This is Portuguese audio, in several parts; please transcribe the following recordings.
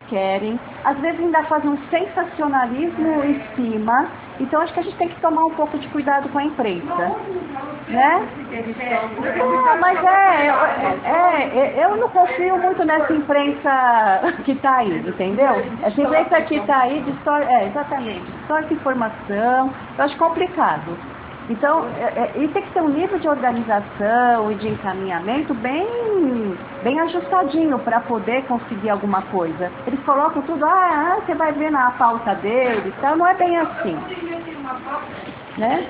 querem, às vezes ainda fazem um sensacionalismo em cima. Então acho que a gente tem que tomar um pouco de cuidado com a imprensa, né? Não, mas eu não confio muito nessa imprensa que está aí, entendeu? Essa imprensa que está aí exatamente, distorce informação, eu acho complicado. Então, e tem que ter um nível de organização e de encaminhamento bem ajustadinho para poder conseguir alguma coisa. Eles colocam tudo, você vai ver na pauta deles, tá? Não é bem assim. Né?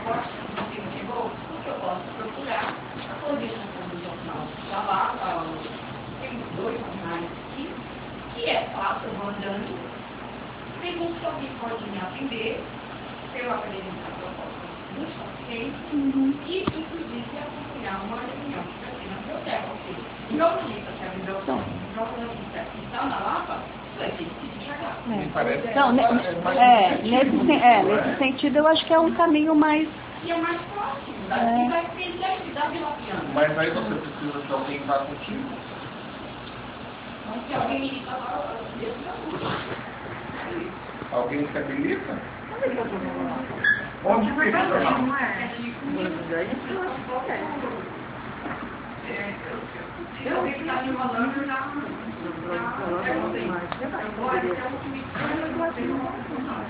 Tem 2 jornais aqui, que é fácil, mandando. Pergunto se alguém pode me atender, eu apresentar a proposta dos pacientes e, inclusive, acompanhar uma reunião que vai ter na biblioteca. Ou seja, o jornalista que é a jornalista que está na Lapa vai ter que se enxergar. Então, nesse sentido, eu acho que é um caminho mais... E é mais próximo, daqui vai ter 10 da Vila Piana. Mas aí você precisa de alguém que vá contigo. Se alguém me falar, alguém que habilita? Onde fica? Se alguém que está me falando, eu já não sei. Eu vou até o último